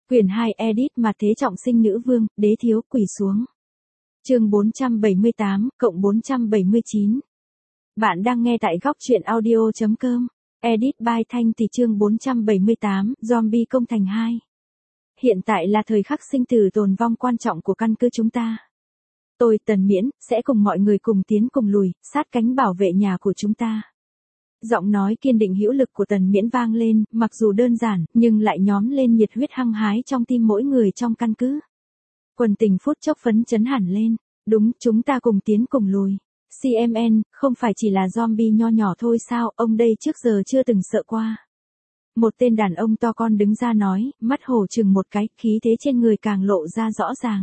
Quyển 2 edit mà thế trọng sinh nữ vương, đế thiếu quỳ xuống. Chương 478, cộng 479. Bạn đang nghe tại góc truyện audio.com. Edit by Thanh Thì chương 478, Zombie công thành 2. Hiện tại là thời khắc sinh tử tồn vong quan trọng của căn cứ chúng ta. Tôi, Tần Miễn, sẽ cùng mọi người cùng tiến cùng lùi, sát cánh bảo vệ nhà của chúng ta. Giọng nói kiên định hữu lực của Tần Miễn vang lên, mặc dù đơn giản, nhưng lại nhóm lên nhiệt huyết hăng hái trong tim mỗi người trong căn cứ. Quần tình phút chốc phấn chấn hẳn lên. Đúng, chúng ta cùng tiến cùng lùi. CMN, không phải chỉ là zombie nho nhỏ thôi sao, ông đây trước giờ chưa từng sợ qua. Một tên đàn ông to con đứng ra nói, mắt hổ chừng một cái, khí thế trên người càng lộ ra rõ ràng.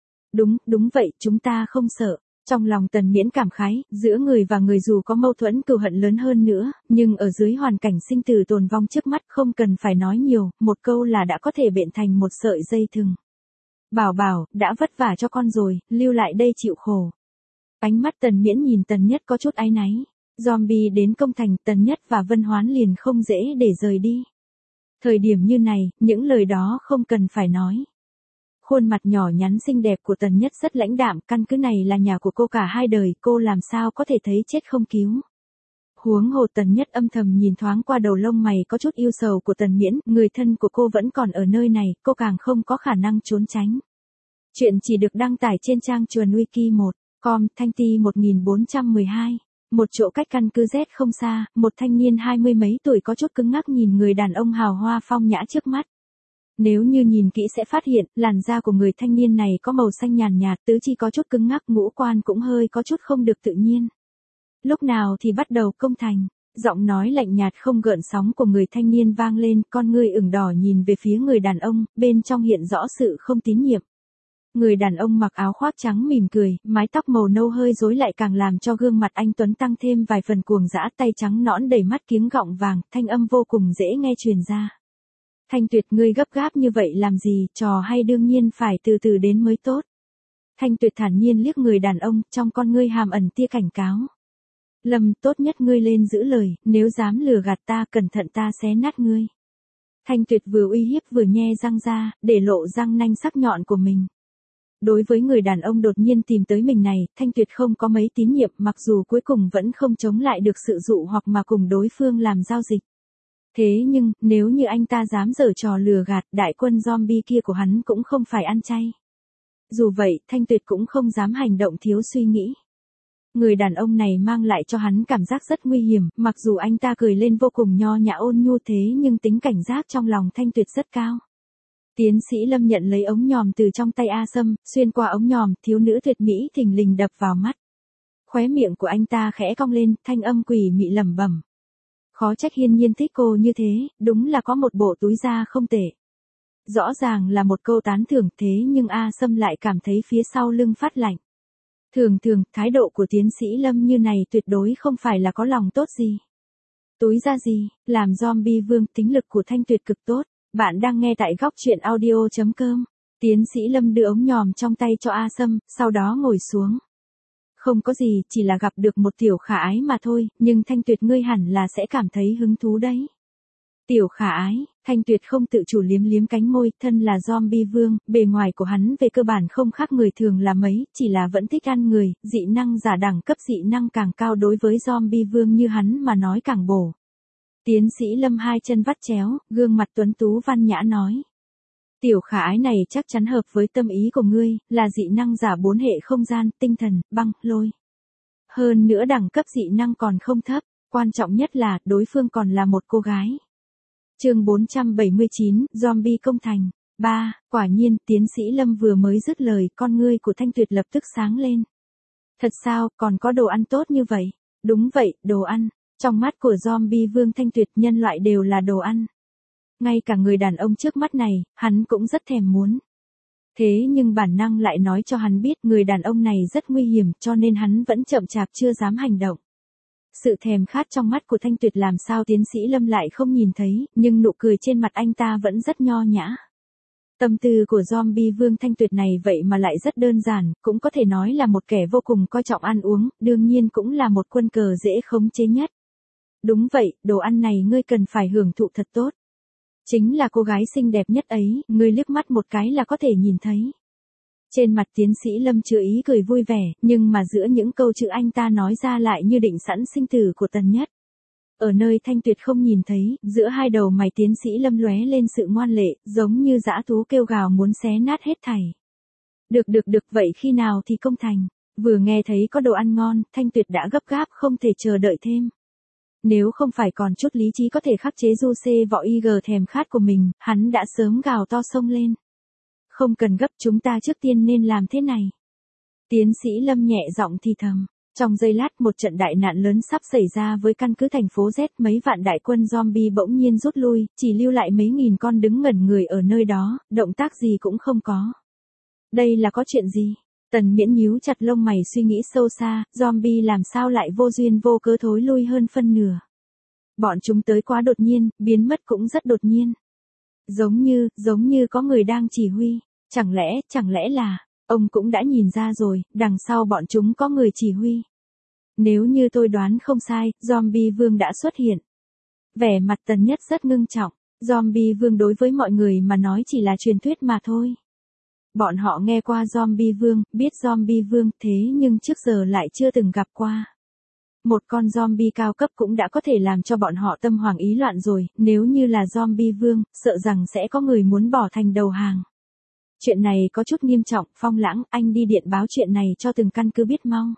Đúng vậy, chúng ta không sợ. Trong lòng Tần Miễn cảm khái, giữa người và người dù có mâu thuẫn cừu hận lớn hơn nữa, nhưng ở dưới hoàn cảnh sinh tử tồn vong trước mắt không cần phải nói nhiều, một câu là đã có thể bện thành một sợi dây thừng. Bảo, đã vất vả cho con rồi, lưu lại đây chịu khổ. Ánh mắt Tần Miễn nhìn Tần Nhất có chút áy náy. Zombie đến công thành, Tần Nhất và Vân Hoán liền không dễ để rời đi. Thời điểm như này, những lời đó không cần phải nói. Khuôn mặt nhỏ nhắn xinh đẹp của Tần Nhất rất lãnh đạm, căn cứ này là nhà của cô cả hai đời, cô làm sao có thể thấy chết không cứu. Huống hồ Tần Nhất âm thầm nhìn thoáng qua đầu lông mày có chút yêu sầu của Tần Miễn, người thân của cô vẫn còn ở nơi này, cô càng không có khả năng trốn tránh. Chuyện chỉ được đăng tải trên trang Chuồn Wiki 1.com, Thanh Ti 1412. Một chỗ cách căn cứ Z không xa, một thanh niên 20 mấy tuổi có chút cứng ngắc nhìn người đàn ông hào hoa phong nhã trước mắt. Nếu như nhìn kỹ sẽ phát hiện, làn da của người thanh niên này có màu xanh nhàn nhạt, tứ chi có chút cứng ngắc, ngũ quan cũng hơi có chút không được tự nhiên. Lúc nào thì bắt đầu công thành? Giọng nói lạnh nhạt không gợn sóng của người thanh niên vang lên, con ngươi ửng đỏ nhìn về phía người đàn ông, bên trong hiện rõ sự không tín nhiệm. Người đàn ông mặc áo khoác trắng mỉm cười, mái tóc màu nâu hơi rối lại càng làm cho gương mặt anh tuấn tăng thêm vài phần cuồng dã, tay trắng nõn đầy mắt kiếng gọng vàng, thanh âm vô cùng dễ nghe truyền ra. Thanh Tuyệt, ngươi gấp gáp như vậy làm gì, trò hay đương nhiên phải từ từ đến mới tốt. Thanh Tuyệt thản nhiên liếc người đàn ông, trong con ngươi hàm ẩn tia cảnh cáo. Lâm, tốt nhất ngươi lên giữ lời, nếu dám lừa gạt ta, cẩn thận ta xé nát ngươi. Thanh Tuyệt vừa uy hiếp vừa nhe răng ra, để lộ răng nanh sắc nhọn của mình. Đối với người đàn ông đột nhiên tìm tới mình này, Thanh Tuyệt không có mấy tín nhiệm, mặc dù cuối cùng vẫn không chống lại được sự dụ hoặc mà cùng đối phương làm giao dịch. Thế nhưng, nếu như anh ta dám giở trò lừa gạt, đại quân zombie kia của hắn cũng không phải ăn chay. Dù vậy, Thanh Tuyệt cũng không dám hành động thiếu suy nghĩ. Người đàn ông này mang lại cho hắn cảm giác rất nguy hiểm, mặc dù anh ta cười lên vô cùng nho nhã ôn nhu thế nhưng tính cảnh giác trong lòng Thanh Tuyệt rất cao. Tiến sĩ Lâm nhận lấy ống nhòm từ trong tay A Sâm, xuyên qua ống nhòm, thiếu nữ tuyệt mỹ thình lình đập vào mắt. Khóe miệng của anh ta khẽ cong lên, thanh âm quỷ mị lẩm bẩm. Khó trách Hiên Nhiên thích cô như thế, đúng là có một bộ túi da không tệ. Rõ ràng là một câu tán thưởng thế nhưng A Sâm lại cảm thấy phía sau lưng phát lạnh. Thường, thái độ của tiến sĩ Lâm như này tuyệt đối không phải là có lòng tốt gì. Túi da gì, làm zombie vương, tính lực của Thanh Tuyệt cực tốt. Bạn đang nghe tại góc truyện audio.com. Tiến sĩ Lâm đưa ống nhòm trong tay cho A Sâm, sau đó ngồi xuống. Không có gì, chỉ là gặp được một tiểu khả ái mà thôi, nhưng Thanh Tuyệt ngươi hẳn là sẽ cảm thấy hứng thú đấy. Tiểu khả ái, Thanh Tuyệt không tự chủ liếm cánh môi, thân là zombie vương, bề ngoài của hắn về cơ bản không khác người thường là mấy, chỉ là vẫn thích ăn người, dị năng giả đẳng cấp dị năng càng cao đối với zombie vương như hắn mà nói càng bổ. Tiến sĩ Lâm hai chân vắt chéo, gương mặt tuấn tú văn nhã nói. Tiểu khả ái này chắc chắn hợp với tâm ý của ngươi, là dị năng giả 4 hệ không gian, tinh thần, băng, lôi. Hơn nữa đẳng cấp dị năng còn không thấp, quan trọng nhất là đối phương còn là một cô gái. Chương 479, Zombie công thành. 3. Quả nhiên, tiến sĩ Lâm vừa mới dứt lời, con ngươi của Thanh Tuyệt lập tức sáng lên. Thật sao, còn có đồ ăn tốt như vậy? Đúng vậy, đồ ăn. Trong mắt của zombie vương Thanh Tuyệt, nhân loại đều là đồ ăn. Ngay cả người đàn ông trước mắt này, hắn cũng rất thèm muốn. Thế nhưng bản năng lại nói cho hắn biết người đàn ông này rất nguy hiểm cho nên hắn vẫn chậm chạp chưa dám hành động. Sự thèm khát trong mắt của Thanh Tuyệt làm sao tiến sĩ Lâm lại không nhìn thấy, nhưng nụ cười trên mặt anh ta vẫn rất nho nhã. Tâm tư của zombie vương Thanh Tuyệt này vậy mà lại rất đơn giản, cũng có thể nói là một kẻ vô cùng coi trọng ăn uống, đương nhiên cũng là một quân cờ dễ khống chế nhất. Đúng vậy, đồ ăn này ngươi cần phải hưởng thụ thật tốt. Chính là cô gái xinh đẹp nhất ấy, ngươi liếc mắt một cái là có thể nhìn thấy. Trên mặt tiến sĩ Lâm chứa ý cười vui vẻ, nhưng mà giữa những câu chữ anh ta nói ra lại như định sẵn sinh tử của Tần Nhất. Ở nơi Thanh Tuyệt không nhìn thấy, giữa hai đầu mày tiến sĩ Lâm lóe lên sự ngoan lệ, giống như dã thú kêu gào muốn xé nát hết thảy. Được, vậy khi nào thì công thành? Vừa nghe thấy có đồ ăn ngon, Thanh Tuyệt đã gấp gáp không thể chờ đợi thêm. Nếu không phải còn chút lý trí có thể khắc chế du xê võ y gờ thèm khát của mình, hắn đã sớm gào to xông lên. Không cần gấp, chúng ta trước tiên nên làm thế này. Tiến sĩ Lâm nhẹ giọng thì thầm. Trong giây lát một trận đại nạn lớn sắp xảy ra với căn cứ thành phố Z, mấy vạn đại quân zombie bỗng nhiên rút lui, chỉ lưu lại mấy nghìn con đứng ngẩn người ở nơi đó, động tác gì cũng không có. Đây là có chuyện gì? Tần Miễn nhíu chặt lông mày suy nghĩ sâu xa, zombie làm sao lại vô duyên vô cớ thối lui hơn phân nửa. Bọn chúng tới quá đột nhiên, biến mất cũng rất đột nhiên. Giống như có người đang chỉ huy, chẳng lẽ là, ông cũng đã nhìn ra rồi, đằng sau bọn chúng có người chỉ huy. Nếu như tôi đoán không sai, zombie vương đã xuất hiện. Vẻ mặt Tần Nhất rất ngưng trọng, zombie vương đối với mọi người mà nói chỉ là truyền thuyết mà thôi. Bọn họ nghe qua zombie vương, biết zombie vương, thế nhưng trước giờ lại chưa từng gặp qua. Một con zombie cao cấp cũng đã có thể làm cho bọn họ tâm hoảng ý loạn rồi, nếu như là zombie vương, sợ rằng sẽ có người muốn bỏ thành đầu hàng. Chuyện này có chút nghiêm trọng, Phong Lãng, anh đi điện báo chuyện này cho từng căn cứ biết mau.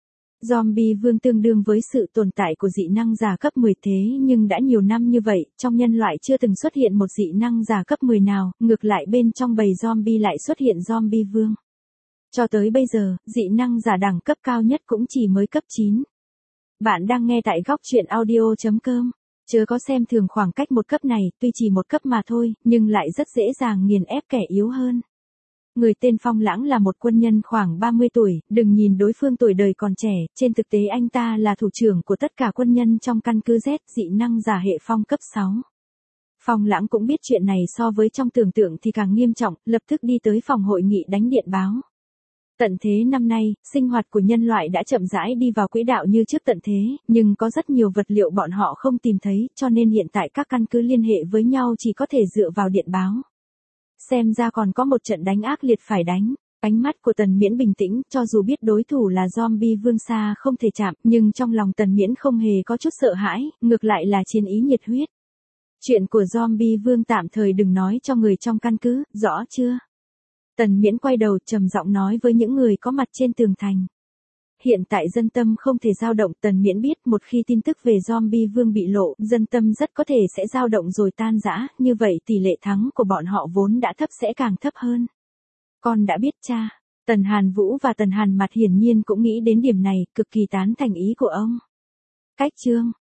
Zombie vương tương đương với sự tồn tại của dị năng giả cấp 10 thế nhưng đã nhiều năm như vậy, trong nhân loại chưa từng xuất hiện một dị năng giả cấp 10 nào, ngược lại bên trong bầy zombie lại xuất hiện zombie vương. Cho tới bây giờ, dị năng giả đẳng cấp cao nhất cũng chỉ mới cấp 9. Bạn đang nghe tại góc truyện audio.com. Chớ có xem thường khoảng cách một cấp này, tuy chỉ một cấp mà thôi, nhưng lại rất dễ dàng nghiền ép kẻ yếu hơn. Người tên Phong Lãng là một quân nhân khoảng 30 tuổi, đừng nhìn đối phương tuổi đời còn trẻ, trên thực tế anh ta là thủ trưởng của tất cả quân nhân trong căn cứ Z, dị năng giả hệ phong cấp 6. Phong Lãng cũng biết chuyện này so với trong tưởng tượng thì càng nghiêm trọng, lập tức đi tới phòng hội nghị đánh điện báo. Tận thế năm nay, sinh hoạt của nhân loại đã chậm rãi đi vào quỹ đạo như trước tận thế, nhưng có rất nhiều vật liệu bọn họ không tìm thấy, cho nên hiện tại các căn cứ liên hệ với nhau chỉ có thể dựa vào điện báo. Xem ra còn có một trận đánh ác liệt phải đánh. Ánh mắt của Tần Miễn bình tĩnh, cho dù biết đối thủ là zombie vương xa không thể chạm, nhưng trong lòng Tần Miễn không hề có chút sợ hãi, ngược lại là chiến ý nhiệt huyết. Chuyện của zombie vương tạm thời đừng nói cho người trong căn cứ, rõ chưa? Tần Miễn quay đầu trầm giọng nói với những người có mặt trên tường thành. Hiện tại dân tâm không thể dao động, Tần Miễn biết một khi tin tức về zombie vương bị lộ, dân tâm rất có thể sẽ dao động rồi tan rã, như vậy tỷ lệ thắng của bọn họ vốn đã thấp sẽ càng thấp hơn. Con đã biết cha. Tần Hàn Vũ và Tần Hàn Mặt hiển nhiên cũng nghĩ đến điểm này, cực kỳ tán thành ý của ông. Cách chương